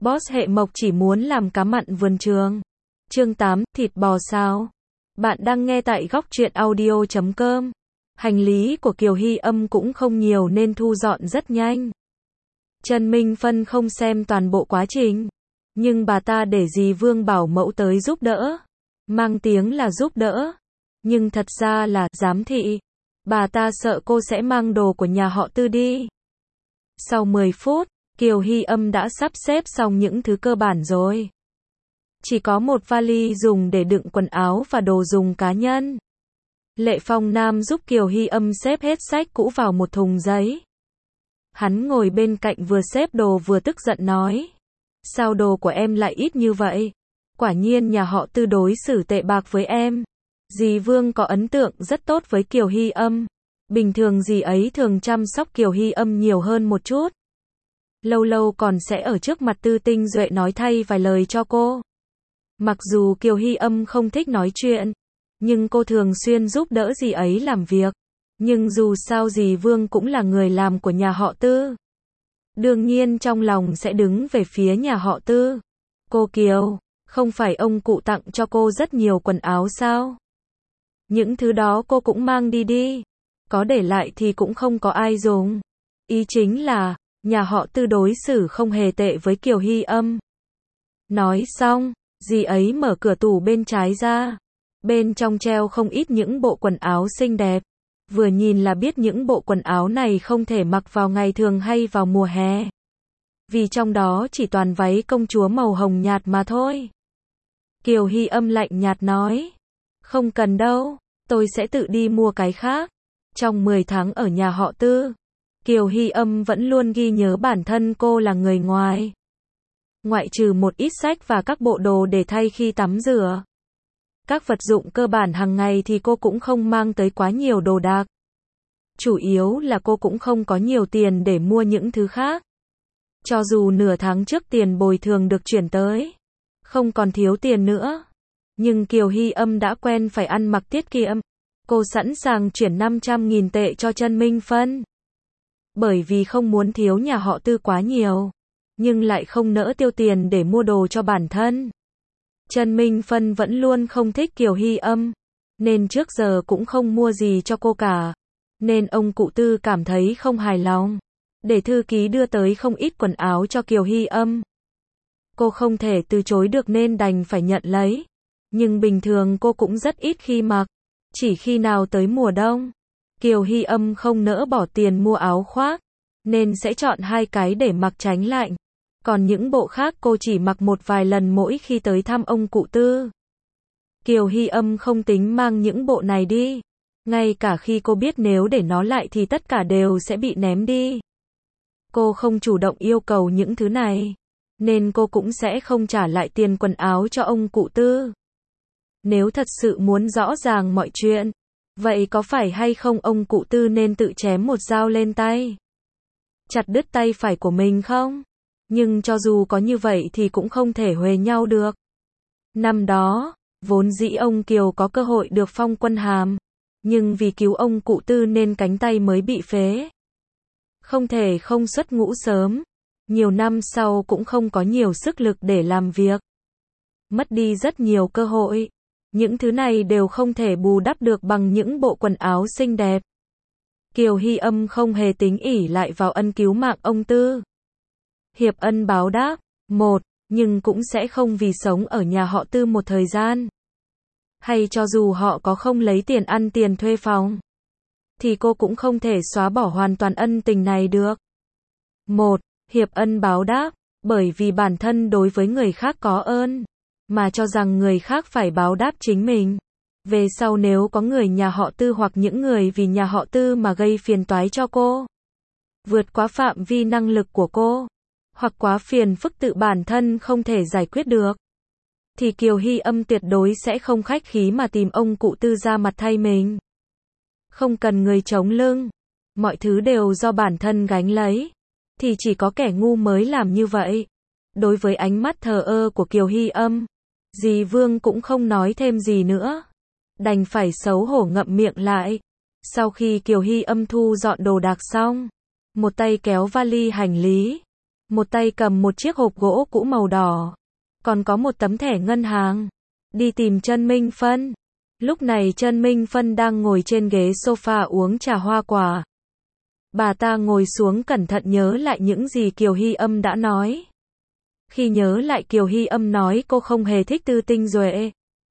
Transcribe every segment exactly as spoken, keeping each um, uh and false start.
Boss hệ mộc chỉ muốn làm cá mặn vườn trường. Chương tám, thịt bò sao? Bạn đang nghe tại góc truyện audio chấm com. Hành lý của Kiều Hy Âm cũng không nhiều nên thu dọn rất nhanh. Trần Minh Phân không xem toàn bộ quá trình, nhưng bà ta để dì Vương bảo mẫu tới giúp đỡ. Mang tiếng là giúp đỡ, nhưng thật ra là giám thị. Bà ta sợ cô sẽ mang đồ của nhà họ Tư đi. Sau mười phút, Kiều Hy Âm đã sắp xếp xong những thứ cơ bản rồi. Chỉ có một vali dùng để đựng quần áo và đồ dùng cá nhân. Lệ Phong Nam giúp Kiều Hy Âm xếp hết sách cũ vào một thùng giấy. Hắn ngồi bên cạnh vừa xếp đồ vừa tức giận nói: sao đồ của em lại ít như vậy? Quả nhiên nhà họ Tư đối xử tệ bạc với em. Dì Vương có ấn tượng rất tốt với Kiều Hy Âm. Bình thường dì ấy thường chăm sóc Kiều Hy Âm nhiều hơn một chút. Lâu lâu còn sẽ ở trước mặt Tư Tinh Duệ nói thay vài lời cho cô. Mặc dù Kiều Hy Âm không thích nói chuyện, nhưng cô thường xuyên giúp đỡ dì ấy làm việc. Nhưng dù sao dì Vương cũng là người làm của nhà họ Tư. Đương nhiên trong lòng sẽ đứng về phía nhà họ Tư. Cô Kiều, không phải ông cụ tặng cho cô rất nhiều quần áo sao? Những thứ đó cô cũng mang đi đi. Có để lại thì cũng không có ai dùng. Ý chính là, nhà họ Tư đối xử không hề tệ với Kiều Hy Âm. Nói xong, dì ấy mở cửa tủ bên trái ra. Bên trong treo không ít những bộ quần áo xinh đẹp. Vừa nhìn là biết những bộ quần áo này không thể mặc vào ngày thường hay vào mùa hè. Vì trong đó chỉ toàn váy công chúa màu hồng nhạt mà thôi. Kiều Hy Âm lạnh nhạt nói: không cần đâu, tôi sẽ tự đi mua cái khác. Trong mười tháng ở nhà họ Tư, Kiều Hy Âm vẫn luôn ghi nhớ bản thân cô là người ngoài. Ngoại trừ một ít sách và các bộ đồ để thay khi tắm rửa. Các vật dụng cơ bản hàng ngày thì cô cũng không mang tới quá nhiều đồ đạc. Chủ yếu là cô cũng không có nhiều tiền để mua những thứ khác. Cho dù nửa tháng trước tiền bồi thường được chuyển tới, không còn thiếu tiền nữa. Nhưng Kiều Hy Âm đã quen phải ăn mặc tiết kiệm. Cô sẵn sàng chuyển năm trăm nghìn tệ cho Trần Minh Phân. Bởi vì không muốn thiếu nhà họ Tư quá nhiều, nhưng lại không nỡ tiêu tiền để mua đồ cho bản thân. Trần Minh Phân vẫn luôn không thích Kiều Hy Âm, nên trước giờ cũng không mua gì cho cô cả. Nên ông cụ Tư cảm thấy không hài lòng, để thư ký đưa tới không ít quần áo cho Kiều Hy Âm. Cô không thể từ chối được nên đành phải nhận lấy. Nhưng bình thường cô cũng rất ít khi mặc. Chỉ khi nào tới mùa đông, Kiều Hy Âm không nỡ bỏ tiền mua áo khoác, nên sẽ chọn hai cái để mặc tránh lạnh. Còn những bộ khác cô chỉ mặc một vài lần mỗi khi tới thăm ông cụ Tư. Kiều Hy Âm không tính mang những bộ này đi. Ngay cả khi cô biết nếu để nó lại thì tất cả đều sẽ bị ném đi. Cô không chủ động yêu cầu những thứ này, nên cô cũng sẽ không trả lại tiền quần áo cho ông cụ Tư. Nếu thật sự muốn rõ ràng mọi chuyện, vậy có phải hay không ông cụ Tư nên tự chém một dao lên tay, chặt đứt tay phải của mình không? Nhưng cho dù có như vậy thì cũng không thể huề nhau được. Năm đó, vốn dĩ ông Kiều có cơ hội được phong quân hàm, nhưng vì cứu ông cụ Tư nên cánh tay mới bị phế. Không thể không xuất ngũ sớm, nhiều năm sau cũng không có nhiều sức lực để làm việc. Mất đi rất nhiều cơ hội. Những thứ này đều không thể bù đắp được bằng những bộ quần áo xinh đẹp. Kiều Hy Âm không hề tính ỷ lại vào ân cứu mạng ông Tư. Hiệp ân báo đáp, một, nhưng cũng sẽ không vì sống ở nhà họ Tư một thời gian. Hay cho dù họ có không lấy tiền ăn tiền thuê phòng, thì cô cũng không thể xóa bỏ hoàn toàn ân tình này được. Một, hiệp ân báo đáp, bởi vì bản thân đối với người khác có ơn, mà cho rằng người khác phải báo đáp chính mình. Về sau nếu có người nhà họ Tư hoặc những người vì nhà họ Tư mà gây phiền toái cho cô, vượt quá phạm vi năng lực của cô, hoặc quá phiền phức tự bản thân không thể giải quyết được, thì Kiều Hy Âm tuyệt đối sẽ không khách khí mà tìm ông cụ Tư ra mặt thay mình. Không cần người chống lưng, mọi thứ đều do bản thân gánh lấy, thì chỉ có kẻ ngu mới làm như vậy. Đối với ánh mắt thờ ơ của Kiều Hy Âm, dì Vương cũng không nói thêm gì nữa, đành phải xấu hổ ngậm miệng lại. Sau khi Kiều Hy Âm thu dọn đồ đạc xong, một tay kéo vali hành lý, một tay cầm một chiếc hộp gỗ cũ màu đỏ, còn có một tấm thẻ ngân hàng. Đi tìm Trân Minh Phân. Lúc này Trân Minh Phân đang ngồi trên ghế sofa uống trà hoa quả. Bà ta ngồi xuống cẩn thận nhớ lại những gì Kiều Hy Âm đã nói. Khi nhớ lại Kiều Hy Âm nói cô không hề thích Tư Tinh Duệ,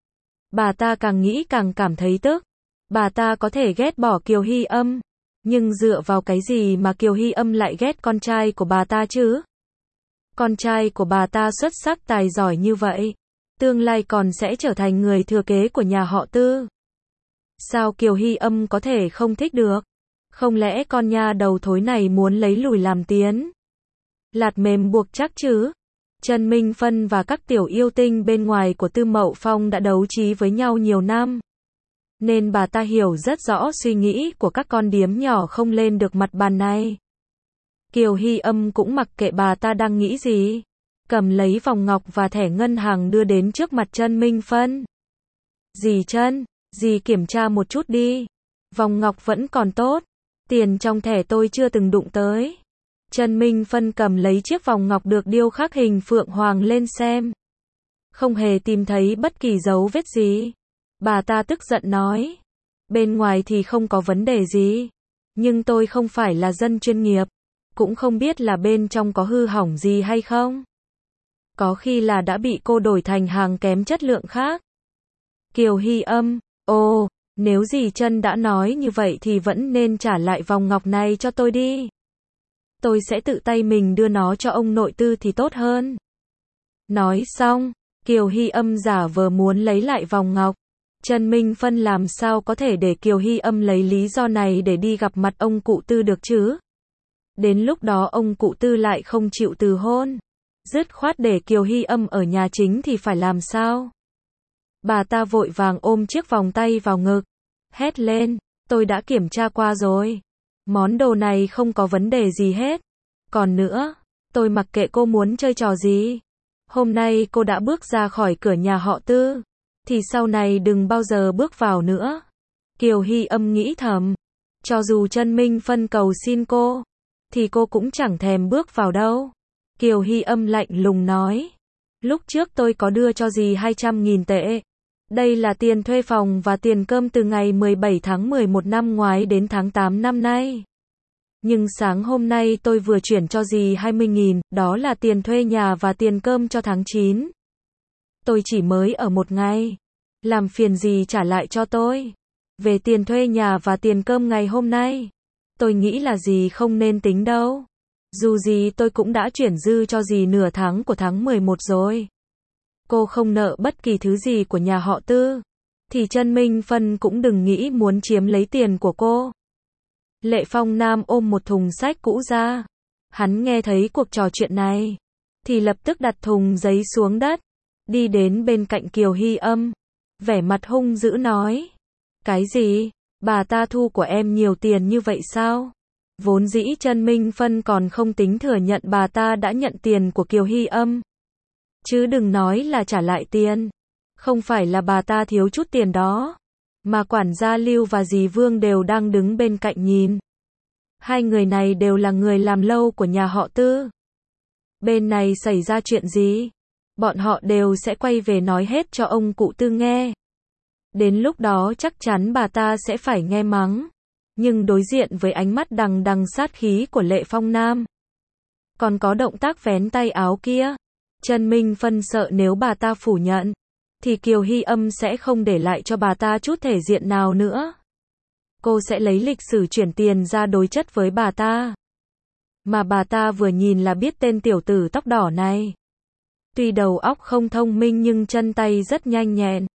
bà ta càng nghĩ càng cảm thấy tức. Bà ta có thể ghét bỏ Kiều Hy Âm, nhưng dựa vào cái gì mà Kiều Hy Âm lại ghét con trai của bà ta chứ? Con trai của bà ta xuất sắc tài giỏi như vậy, tương lai còn sẽ trở thành người thừa kế của nhà họ Tư. Sao Kiều Hy Âm có thể không thích được? Không lẽ con nha đầu thối này muốn lấy lùi làm tiến? Lạt mềm buộc chắc chứ? Trân Minh Phân và các tiểu yêu tinh bên ngoài của Tư Mậu Phong đã đấu trí với nhau nhiều năm, nên bà ta hiểu rất rõ suy nghĩ của các con điếm nhỏ không lên được mặt bàn này. Kiều Hy Âm cũng mặc kệ bà ta đang nghĩ gì, cầm lấy vòng ngọc và thẻ ngân hàng đưa đến trước mặt Trân Minh Phân. Dì Trân, dì kiểm tra một chút đi. Vòng ngọc vẫn còn tốt, tiền trong thẻ tôi chưa từng đụng tới. Trân Minh Phân cầm lấy chiếc vòng ngọc được điêu khắc hình phượng hoàng lên xem. Không hề tìm thấy bất kỳ dấu vết gì. Bà ta tức giận nói. Bên ngoài thì không có vấn đề gì, nhưng tôi không phải là dân chuyên nghiệp, cũng không biết là bên trong có hư hỏng gì hay không. Có khi là đã bị cô đổi thành hàng kém chất lượng khác. Kiều Hy Âm, ồ, nếu dì Trân đã nói như vậy thì vẫn nên trả lại vòng ngọc này cho tôi đi. Tôi sẽ tự tay mình đưa nó cho ông nội Tư thì tốt hơn. Nói xong, Kiều Hy Âm giả vờ muốn lấy lại vòng ngọc. Trân Minh Phân làm sao có thể để Kiều Hy Âm lấy lý do này để đi gặp mặt ông cụ Tư được chứ? Đến lúc đó ông cụ Tư lại không chịu từ hôn, dứt khoát để Kiều Hy Âm ở nhà chính thì phải làm sao? Bà ta vội vàng ôm chiếc vòng tay vào ngực, hét lên, tôi đã kiểm tra qua rồi. Món đồ này không có vấn đề gì hết. Còn nữa, tôi mặc kệ cô muốn chơi trò gì. Hôm nay cô đã bước ra khỏi cửa nhà họ Tư, thì sau này đừng bao giờ bước vào nữa. Kiều Hy Âm nghĩ thầm, cho dù Trân Minh Phân cầu xin cô, thì cô cũng chẳng thèm bước vào đâu. Kiều Hy Âm lạnh lùng nói, lúc trước tôi có đưa cho dì hai trăm nghìn tệ. Đây là tiền thuê phòng và tiền cơm từ ngày mười bảy tháng mười một năm ngoái đến tháng tám năm nay. Nhưng sáng hôm nay tôi vừa chuyển cho dì hai mươi nghìn, đó là tiền thuê nhà và tiền cơm cho tháng chín. Tôi chỉ mới ở một ngày, làm phiền dì trả lại cho tôi. Về tiền thuê nhà và tiền cơm ngày hôm nay, tôi nghĩ là dì không nên tính đâu. Dù gì tôi cũng đã chuyển dư cho dì nửa tháng của tháng mười một rồi. Cô không nợ bất kỳ thứ gì của nhà họ Tư, thì Trân Minh Phân cũng đừng nghĩ muốn chiếm lấy tiền của cô. Lệ Phong Nam ôm một thùng sách cũ ra. Hắn nghe thấy cuộc trò chuyện này, thì lập tức đặt thùng giấy xuống đất, đi đến bên cạnh Kiều Hy Âm, vẻ mặt hung dữ nói. Cái gì? Bà ta thu của em nhiều tiền như vậy sao? Vốn dĩ Trân Minh Phân còn không tính thừa nhận bà ta đã nhận tiền của Kiều Hy Âm. Chứ đừng nói là trả lại tiền. Không phải là bà ta thiếu chút tiền đó, mà quản gia Lưu và dì Vương đều đang đứng bên cạnh nhìn. Hai người này đều là người làm lâu của nhà họ Tư. Bên này xảy ra chuyện gì, bọn họ đều sẽ quay về nói hết cho ông cụ Tư nghe. Đến lúc đó chắc chắn bà ta sẽ phải nghe mắng. Nhưng đối diện với ánh mắt đằng đằng sát khí của Lệ Phong Nam, còn có động tác vén tay áo kia, Trân Minh Phân sợ nếu bà ta phủ nhận, thì Kiều Hy Âm sẽ không để lại cho bà ta chút thể diện nào nữa. Cô sẽ lấy lịch sử chuyển tiền ra đối chất với bà ta. Mà bà ta vừa nhìn là biết tên tiểu tử tóc đỏ này. Tuy đầu óc không thông minh nhưng chân tay rất nhanh nhẹn.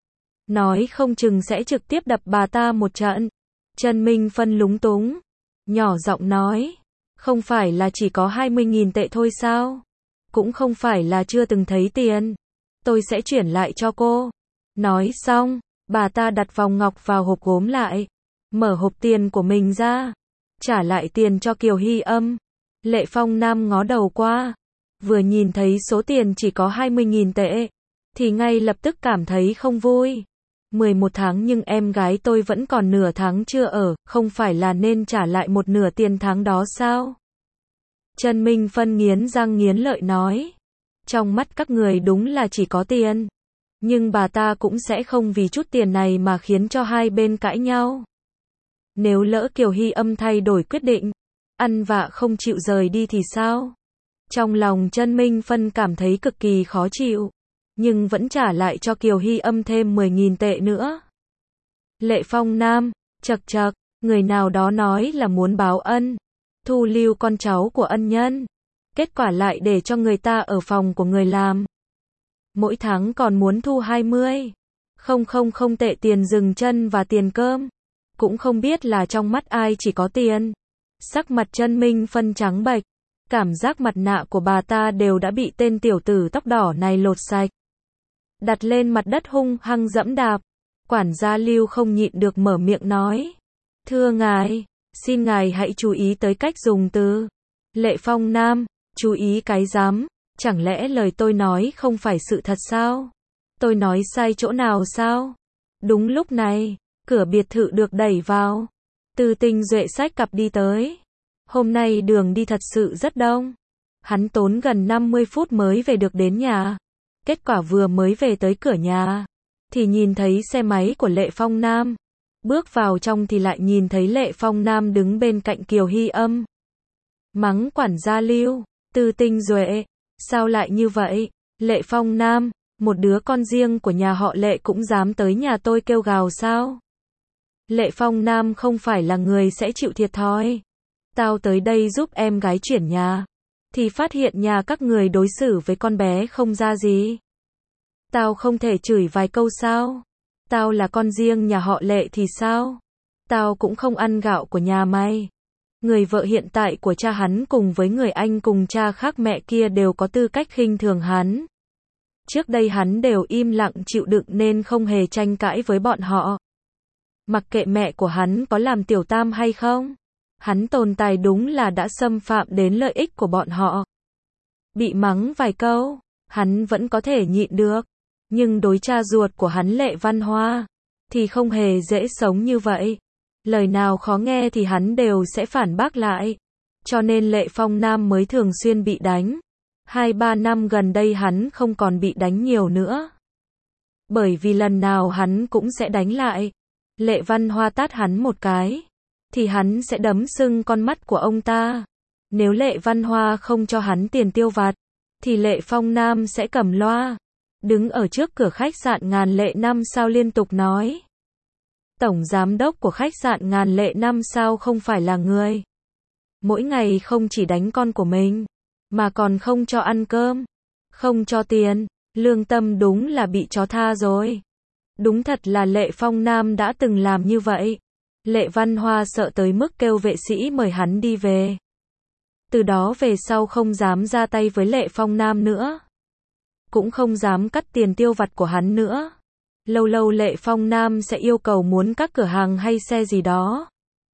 Nói không chừng sẽ trực tiếp đập bà ta một trận. Trân Minh Phân lúng túng, nhỏ giọng nói, không phải là chỉ có hai mươi nghìn tệ thôi sao? Cũng không phải là chưa từng thấy tiền. Tôi sẽ chuyển lại cho cô. Nói xong, bà ta đặt vòng ngọc vào hộp gốm lại, mở hộp tiền của mình ra, trả lại tiền cho Kiều Hy Âm. Lệ Phong Nam ngó đầu qua, vừa nhìn thấy số tiền chỉ có hai mươi nghìn tệ, thì ngay lập tức cảm thấy không vui. mười một tháng nhưng em gái tôi vẫn còn nửa tháng chưa ở, không phải là nên trả lại một nửa tiền tháng đó sao? Chân Minh Phân nghiến răng nghiến lợi nói. Trong mắt các người đúng là chỉ có tiền. Nhưng bà ta cũng sẽ không vì chút tiền này mà khiến cho hai bên cãi nhau. Nếu lỡ Kiều Hy Âm thay đổi quyết định, ăn vạ không chịu rời đi thì sao? Trong lòng Chân Minh Phân cảm thấy cực kỳ khó chịu, nhưng vẫn trả lại cho Kiều Hy Âm thêm mười nghìn tệ nữa. Lệ Phong Nam, chậc chậc, người nào đó nói là muốn báo ân, thu lưu con cháu của ân nhân. Kết quả lại để cho người ta ở phòng của người làm. Mỗi tháng còn muốn thu hai mươi. Không không không tệ tiền dừng chân và tiền cơm. Cũng không biết là trong mắt ai chỉ có tiền. Sắc mặt Chân Minh Phân trắng bệch. Cảm giác mặt nạ của bà ta đều đã bị tên tiểu tử tóc đỏ này lột sạch. Đặt lên mặt đất hung hăng dẫm đạp. Quản gia Lưu không nhịn được mở miệng nói. Thưa ngài, xin ngài hãy chú ý tới cách dùng từ. Lệ Phong Nam, chú ý cái dám, chẳng lẽ lời tôi nói không phải sự thật sao? Tôi nói sai chỗ nào sao? Đúng lúc này, cửa biệt thự được đẩy vào. Từ Tinh Duệ xách cặp đi tới. Hôm nay đường đi thật sự rất đông. Hắn tốn gần năm mươi phút mới về được đến nhà. Kết quả vừa mới về tới cửa nhà, thì nhìn thấy xe máy của Lệ Phong Nam. Bước vào trong thì lại nhìn thấy Lệ Phong Nam đứng bên cạnh Kiều Hy Âm. Mắng quản gia Lưu, Từ Tinh Duệ, sao lại như vậy? Lệ Phong Nam, một đứa con riêng của nhà họ Lệ cũng dám tới nhà tôi kêu gào sao? Lệ Phong Nam không phải là người sẽ chịu thiệt thòi. Tao tới đây giúp em gái chuyển nhà, thì phát hiện nhà các người đối xử với con bé không ra gì. Tao không thể chửi vài câu sao? Tao là con riêng nhà họ Lệ thì sao? Tao cũng không ăn gạo của nhà mày. Người vợ hiện tại của cha hắn cùng với người anh cùng cha khác mẹ kia đều có tư cách khinh thường hắn. Trước đây hắn đều im lặng chịu đựng nên không hề tranh cãi với bọn họ. Mặc kệ mẹ của hắn có làm tiểu tam hay không, hắn tồn tại đúng là đã xâm phạm đến lợi ích của bọn họ. Bị mắng vài câu, hắn vẫn có thể nhịn được. Nhưng đối cha ruột của hắn Lệ Văn Hoa, thì không hề dễ sống như vậy. Lời nào khó nghe thì hắn đều sẽ phản bác lại. Cho nên Lệ Phong Nam mới thường xuyên bị đánh. Hai ba năm gần đây hắn không còn bị đánh nhiều nữa. Bởi vì lần nào hắn cũng sẽ đánh lại. Lệ Văn Hoa tát hắn một cái, thì hắn sẽ đấm sưng con mắt của ông ta. Nếu Lệ Văn Hoa không cho hắn tiền tiêu vặt, thì Lệ Phong Nam sẽ cầm loa. Đứng ở trước cửa khách sạn Ngàn Lệ năm sao liên tục nói. Tổng giám đốc của khách sạn Ngàn Lệ năm sao không phải là người. Mỗi ngày không chỉ đánh con của mình, mà còn không cho ăn cơm, không cho tiền, lương tâm đúng là bị chó tha rồi. Đúng thật là Lệ Phong Nam đã từng làm như vậy. Lệ Văn Hoa sợ tới mức kêu vệ sĩ mời hắn đi về. Từ đó về sau không dám ra tay với Lệ Phong Nam nữa. Cũng không dám cắt tiền tiêu vặt của hắn nữa. Lâu lâu Lệ Phong Nam sẽ yêu cầu muốn các cửa hàng hay xe gì đó.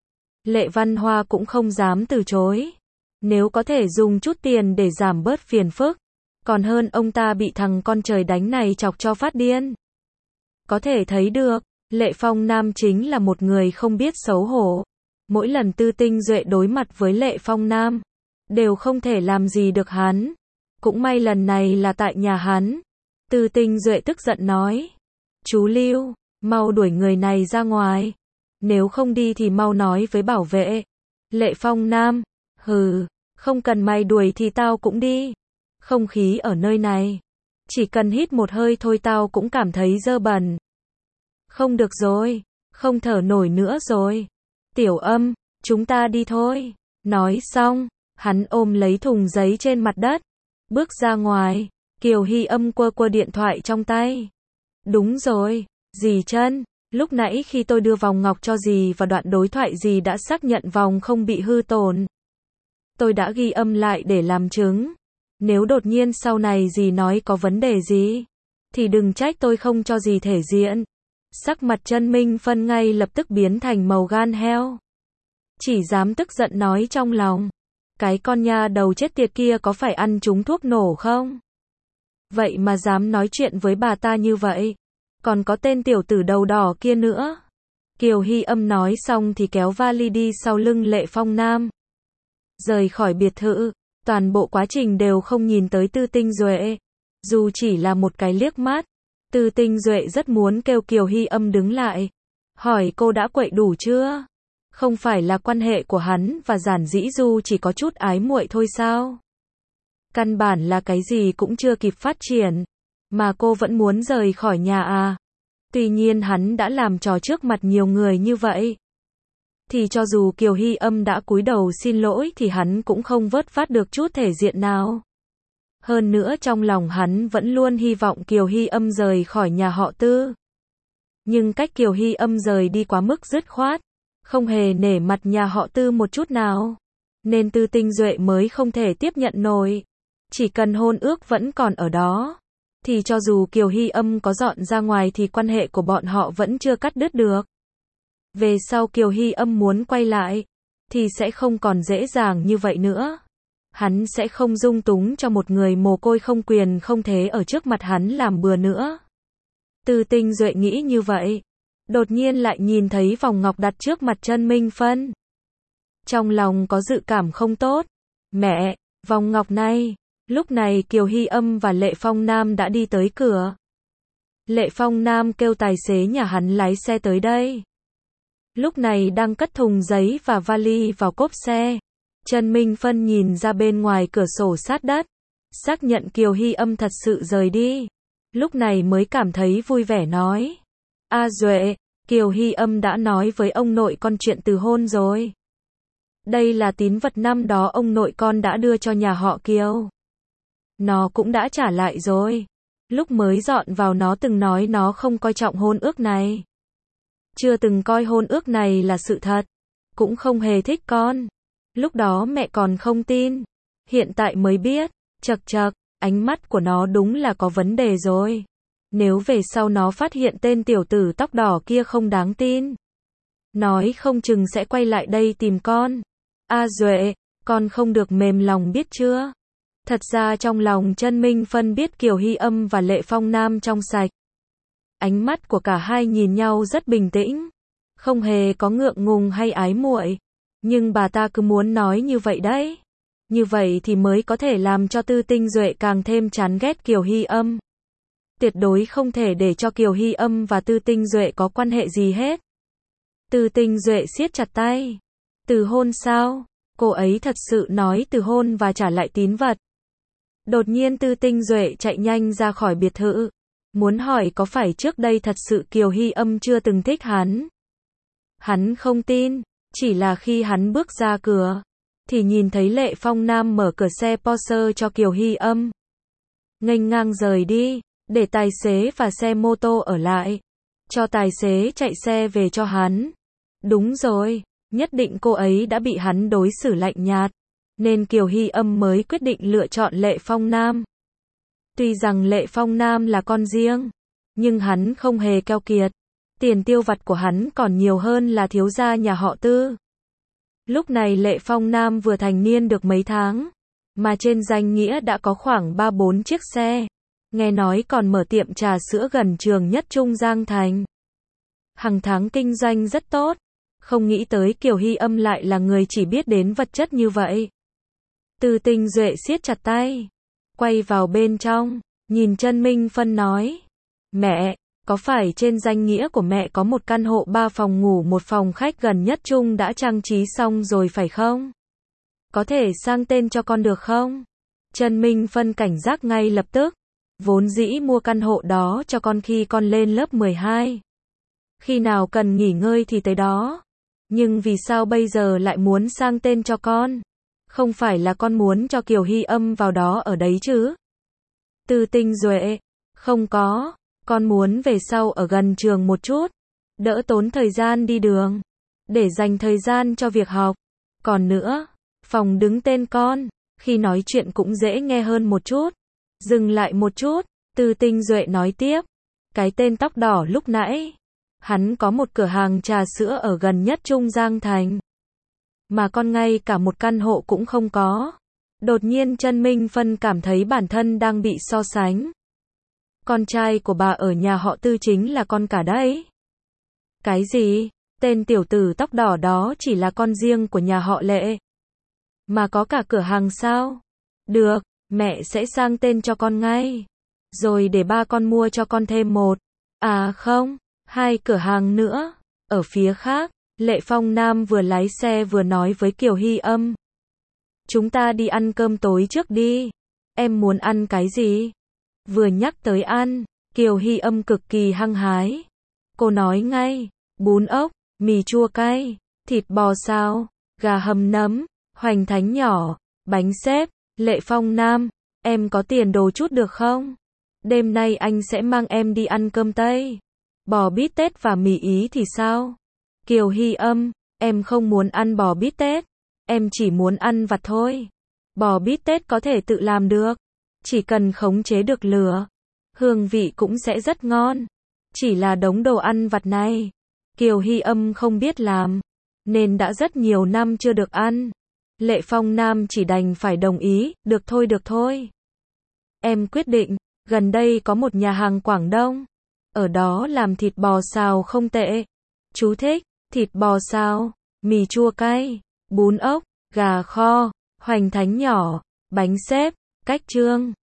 Lệ Văn Hoa cũng không dám từ chối. Nếu có thể dùng chút tiền để giảm bớt phiền phức, còn hơn ông ta bị thằng con trời đánh này chọc cho phát điên. Có thể thấy được, Lệ Phong Nam chính là một người không biết xấu hổ. Mỗi lần Tư Tinh Duệ đối mặt với Lệ Phong Nam, đều không thể làm gì được hắn. Cũng may lần này là tại nhà hắn. Tư Tinh Duệ tức giận nói. Chú Lưu, mau đuổi người này ra ngoài. Nếu không đi thì mau nói với bảo vệ. Lệ Phong Nam, hừ, không cần mày đuổi thì tao cũng đi. Không khí ở nơi này, chỉ cần hít một hơi thôi tao cũng cảm thấy dơ bẩn. Không được rồi, không thở nổi nữa rồi. Tiểu Âm, chúng ta đi thôi. Nói xong, hắn ôm lấy thùng giấy trên mặt đất, bước ra ngoài. Kiều Hy Âm quơ quơ điện thoại trong tay. Đúng rồi, dì Chân, lúc nãy khi tôi đưa vòng ngọc cho dì và đoạn đối thoại dì đã xác nhận vòng không bị hư tổn. Tôi đã ghi âm lại để làm chứng. Nếu đột nhiên sau này dì nói có vấn đề gì, thì đừng trách tôi không cho dì thể diện. Sắc mặt Chân Minh Phân ngay lập tức biến thành màu gan heo. Chỉ dám tức giận nói trong lòng. Cái con nha đầu chết tiệt kia có phải ăn trúng thuốc nổ không? Vậy mà dám nói chuyện với bà ta như vậy. Còn có tên tiểu tử đầu đỏ kia nữa. Kiều Hy Âm nói xong thì kéo vali đi sau lưng Lệ Phong Nam. Rời khỏi biệt thự, Toàn bộ quá trình đều không nhìn tới Tư Tinh Duệ. Dù chỉ là một cái liếc mắt, Tư Tinh Duệ rất muốn kêu Kiều Hy Âm đứng lại. Hỏi cô đã quậy đủ chưa? Không phải là quan hệ của hắn và Giản Dĩ Du chỉ có chút ái muội thôi sao? Căn bản là cái gì cũng chưa kịp phát triển, mà cô vẫn muốn rời khỏi nhà à? Tuy nhiên hắn đã làm trò trước mặt nhiều người như vậy, thì cho dù Kiều Hy Âm đã cúi đầu xin lỗi thì hắn cũng không vớt vát được chút thể diện nào. Hơn nữa trong lòng hắn vẫn luôn hy vọng Kiều Hy Âm rời khỏi nhà họ Tư. Nhưng cách Kiều Hy Âm rời đi quá mức dứt khoát, không hề nể mặt nhà họ Tư một chút nào, nên Tư Tinh Duệ mới không thể tiếp nhận nổi. Chỉ cần hôn ước vẫn còn ở đó, thì cho dù Kiều Hy Âm có dọn ra ngoài thì quan hệ của bọn họ vẫn chưa cắt đứt được. Về sau Kiều Hy Âm muốn quay lại, thì sẽ không còn dễ dàng như vậy nữa. Hắn sẽ không dung túng cho một người mồ côi không quyền không thế ở trước mặt hắn làm bừa nữa. Tư Tinh Duệ nghĩ như vậy, đột nhiên lại nhìn thấy vòng ngọc đặt trước mặt Chân Minh Phân. Trong lòng có dự cảm không tốt. Mẹ, vòng ngọc này. Lúc này Kiều Hy Âm và Lệ Phong Nam đã đi tới cửa. Lệ Phong Nam kêu tài xế nhà hắn lái xe tới đây. Lúc này đang cất thùng giấy và vali vào cốp xe. Chân Minh Phân nhìn ra bên ngoài cửa sổ sát đất, xác nhận Kiều Hy Âm thật sự rời đi. Lúc này mới cảm thấy vui vẻ nói. A Duệ, Kiều Hy Âm đã nói với ông nội con chuyện từ hôn rồi. Đây là tín vật năm đó ông nội con đã đưa cho nhà họ Kiều. Nó cũng đã trả lại rồi. Lúc mới dọn vào nó từng nói nó không coi trọng hôn ước này. Chưa từng coi hôn ước này là sự thật. Cũng không hề thích con. Lúc đó mẹ còn không tin. Hiện tại mới biết. Chật chật, ánh mắt của nó đúng là có vấn đề rồi. Nếu về sau nó phát hiện tên tiểu tử tóc đỏ kia không đáng tin, nói không chừng sẽ quay lại đây tìm con. A Duệ, con không được mềm lòng biết chưa? Thật ra trong lòng Chân Minh Phân biết Kiều Hy Âm và Lệ Phong Nam trong sạch. Ánh mắt của cả hai nhìn nhau rất bình tĩnh, không hề có ngượng ngùng hay ái muội. Nhưng bà ta cứ muốn nói như vậy đấy. Như vậy thì mới có thể làm cho Tư Tinh Duệ càng thêm chán ghét Kiều Hy Âm. Tuyệt đối không thể để cho Kiều Hy Âm và Tư Tinh Duệ có quan hệ gì hết. Tư Tinh Duệ siết chặt tay. Từ hôn sao? Cô ấy thật sự nói từ hôn và trả lại tín vật. Đột nhiên Tư Tinh Duệ chạy nhanh ra khỏi biệt thự. Muốn hỏi có phải trước đây thật sự Kiều Hy Âm chưa từng thích hắn. Hắn không tin. Chỉ là khi hắn bước ra cửa, thì nhìn thấy Lệ Phong Nam mở cửa xe Porsche cho Kiều Hy Âm. Nghênh ngang rời đi, để tài xế và xe mô tô ở lại. Cho tài xế chạy xe về cho hắn. Đúng rồi, nhất định cô ấy đã bị hắn đối xử lạnh nhạt. Nên Kiều Hy Âm mới quyết định lựa chọn Lệ Phong Nam. Tuy rằng Lệ Phong Nam là con riêng, nhưng hắn không hề keo kiệt. Tiền tiêu vặt của hắn còn nhiều hơn là thiếu gia nhà họ Tư. Lúc này Lệ Phong Nam vừa thành niên được mấy tháng, mà trên danh nghĩa đã có khoảng ba bốn chiếc xe. Nghe nói còn mở tiệm trà sữa gần trường Nhất Trung Giang Thành. Hàng tháng kinh doanh rất tốt. Không nghĩ tới Kiều Hy Âm lại là người chỉ biết đến vật chất như vậy. Tư Tinh Duệ siết chặt tay, quay vào bên trong, nhìn Chân Minh Phân nói. Mẹ, có phải trên danh nghĩa của mẹ có một căn hộ ba phòng ngủ một phòng khách gần Nhất Trung đã trang trí xong rồi phải không? Có thể sang tên cho con được không? Chân Minh Phân cảnh giác ngay lập tức. Vốn dĩ mua căn hộ đó cho con khi con lên lớp mười hai. Khi nào cần nghỉ ngơi thì tới đó. Nhưng vì sao bây giờ lại muốn sang tên cho con? Không phải là con muốn cho Kiều Hy Âm vào đó ở đấy chứ? Tư Tinh Duệ, không có. Con muốn về sau ở gần trường một chút. Đỡ tốn thời gian đi đường. Để dành thời gian cho việc học. Còn nữa, phòng đứng tên con. Khi nói chuyện cũng dễ nghe hơn một chút. Dừng lại một chút, Tư Tinh Duệ nói tiếp. Cái tên tóc đỏ lúc nãy, hắn có một cửa hàng trà sữa ở gần Nhất Trung Giang Thành. Mà con ngay cả một căn hộ cũng không có. Đột nhiên Chân Minh Phân cảm thấy bản thân đang bị so sánh. Con trai của bà ở nhà họ Tư chính là con cả đấy. Cái gì? Tên tiểu tử tóc đỏ đó chỉ là con riêng của nhà họ Lệ. Mà có cả cửa hàng sao? Được, mẹ sẽ sang tên cho con ngay. Rồi để ba con mua cho con thêm một, à không, hai cửa hàng nữa. Ở phía khác, Lệ Phong Nam vừa lái xe vừa nói với Kiều Hy Âm. Chúng ta đi ăn cơm tối trước đi. Em muốn ăn cái gì? Vừa nhắc tới ăn, Kiều Hy Âm cực kỳ hăng hái. Cô nói ngay, bún ốc, mì chua cay, thịt bò xào, gà hầm nấm, hoành thánh nhỏ, bánh xếp. Lệ Phong Nam, em có tiền đồ chút được không? Đêm nay anh sẽ mang em đi ăn cơm Tây. Bò bít tết và mì Ý thì sao? Kiều Hy Âm, em không muốn ăn bò bít tết. Em chỉ muốn ăn vặt thôi. Bò bít tết có thể tự làm được. Chỉ cần khống chế được lửa, hương vị cũng sẽ rất ngon. Chỉ là đống đồ ăn vặt này, Kiều Hy Âm không biết làm, nên đã rất nhiều năm chưa được ăn. Lệ Phong Nam chỉ đành phải đồng ý, được thôi được thôi. Em quyết định, gần đây có một nhà hàng Quảng Đông. Ở đó làm thịt bò xào không tệ. Chú thích, thịt bò xào, mì chua cay, bún ốc, gà kho, hoành thánh nhỏ, bánh xếp, cách trương.